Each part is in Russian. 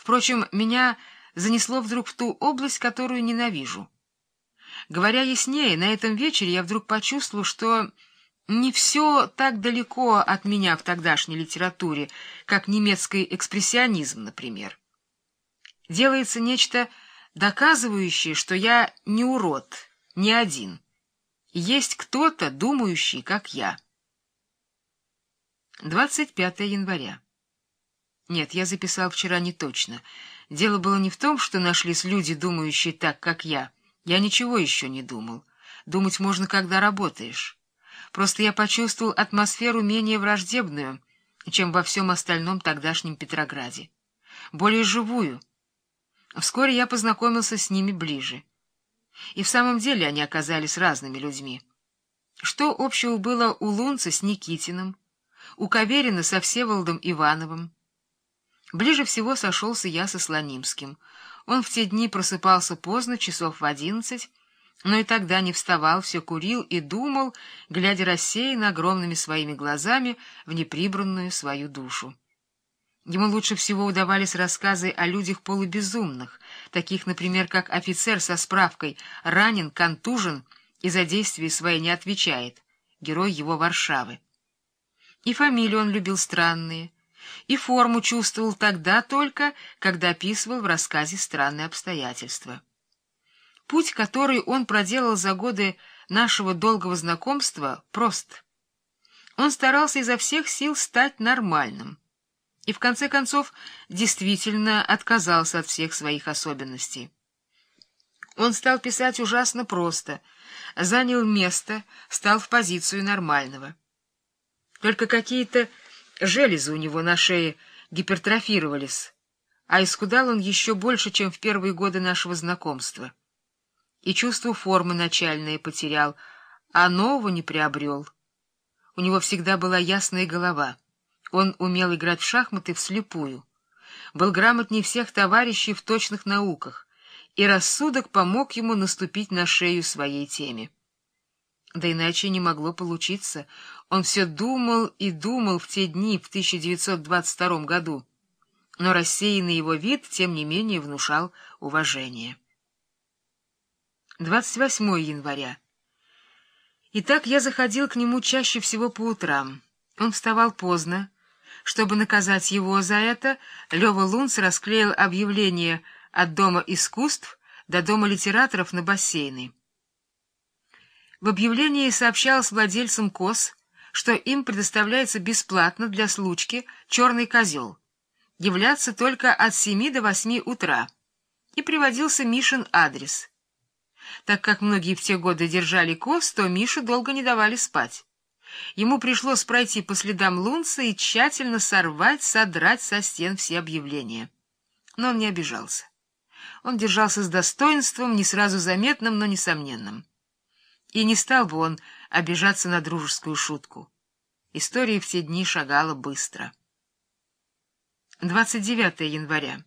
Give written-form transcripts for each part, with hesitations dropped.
Впрочем, меня занесло вдруг в ту область, которую ненавижу. Говоря яснее, на этом вечере я вдруг почувствовал, что не все так далеко от меня в тогдашней литературе, как немецкий экспрессионизм, например. Делается нечто доказывающее, что я не урод, не один. Есть кто-то, думающий, как я. 25 января. Нет, я записал вчера не точно. Дело было не в том, что нашлись люди, думающие так, как я. Я ничего еще не думал. Думать можно, когда работаешь. Просто я почувствовал атмосферу менее враждебную, чем во всем остальном тогдашнем Петрограде. Более живую. Вскоре я познакомился с ними ближе. И в самом деле они оказались разными людьми. Что общего было у Лунца с Никитиным, у Каверина со Всеволодом Ивановым? Ближе всего сошелся я со Слонимским. Он в те дни просыпался поздно, часов в 11, но и тогда не вставал, все курил и думал, глядя рассеянно огромными своими глазами в неприбранную свою душу. Ему лучше всего удавались рассказы о людях полубезумных, таких, например, как офицер со справкой «ранен, контужен» и за действия свои не отвечает, герой его Варшавы. И фамилии он любил странные, и форму чувствовал тогда только, когда описывал в рассказе странные обстоятельства. Путь, который он проделал за годы нашего долгого знакомства, прост. Он старался изо всех сил стать нормальным и, в конце концов, действительно отказался от всех своих особенностей. Он стал писать ужасно просто, занял место, стал в позицию нормального. Только какие-то железы у него на шее гипертрофировались, а исхудал он еще больше, чем в первые годы нашего знакомства. И чувство формы начальное потерял, а нового не приобрел. У него всегда была ясная голова. Он умел играть в шахматы вслепую, был грамотнее всех товарищей в точных науках, и рассудок помог ему наступить на шею своей теме. Да иначе не могло получиться. Он все думал и думал в те дни, в 1922 году, но рассеянный его вид, тем не менее, внушал уважение. 28 января. Итак, я заходил к нему чаще всего по утрам. Он вставал поздно. Чтобы наказать его за это, Лёва Лунц расклеил объявление от Дома искусств до Дома литераторов на бассейны. В объявлении сообщалось владельцам коз, что им предоставляется бесплатно для случки черный козел, являться только от 7 до 8 утра, и приводился Мишин адрес. Так как многие в те годы держали коз, то Мише долго не давали спать. Ему пришлось пройти по следам Лунца и тщательно содрать со стен все объявления. Но он не обижался. Он держался с достоинством, не сразу заметным, но несомненным. И не стал бы он обижаться на дружескую шутку. История в те дни шагала быстро. 29 января.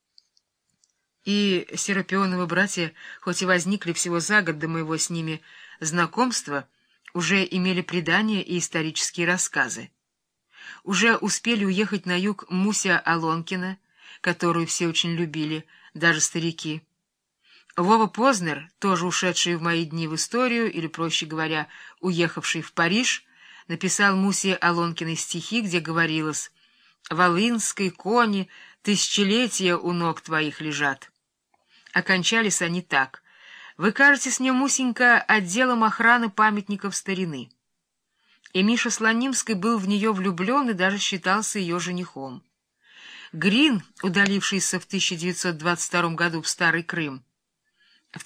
И Серапионовы братья, хоть и возникли всего за год до моего с ними знакомства, уже имели предания и исторические рассказы. Уже успели уехать на юг Муся Алонкина, которую все очень любили, даже старики. Вова Познер, тоже ушедший в мои дни в историю, или, проще говоря, уехавший в Париж, написал Мусе Алонкиной стихи, где говорилось: «Волынской кони тысячелетия у ног твоих лежат». Окончались они так: «Вы кажетесь мне, Мусенька, отделом охраны памятников старины». И Миша Слонимский был в нее влюблен и даже считался ее женихом. Грин, удалившийся в 1922 году в Старый Крым, в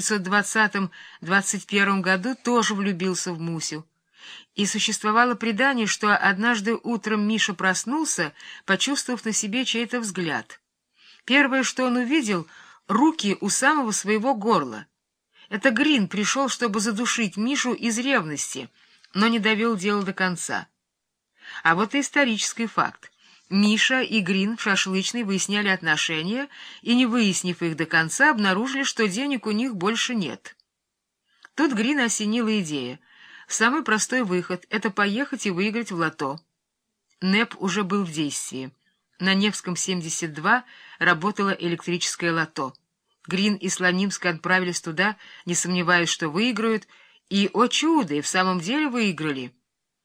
1920-21 году тоже влюбился в Мусю. И существовало предание, что однажды утром Миша проснулся, почувствовав на себе чей-то взгляд. Первое, что он увидел — руки у самого своего горла. Это Грин пришел, чтобы задушить Мишу из ревности, но не довел дело до конца. А вот и исторический факт. Миша и Грин в шашлычной выясняли отношения, и, не выяснив их до конца, обнаружили, что денег у них больше нет. Тут Грина осенила идея. Самый простой выход — это поехать и выиграть в лото. НЭП уже был в действии. На Невском, 72, работало электрическое лото. Грин и Слонимская отправились туда, не сомневаясь, что выиграют, и, о чудо, и в самом деле выиграли.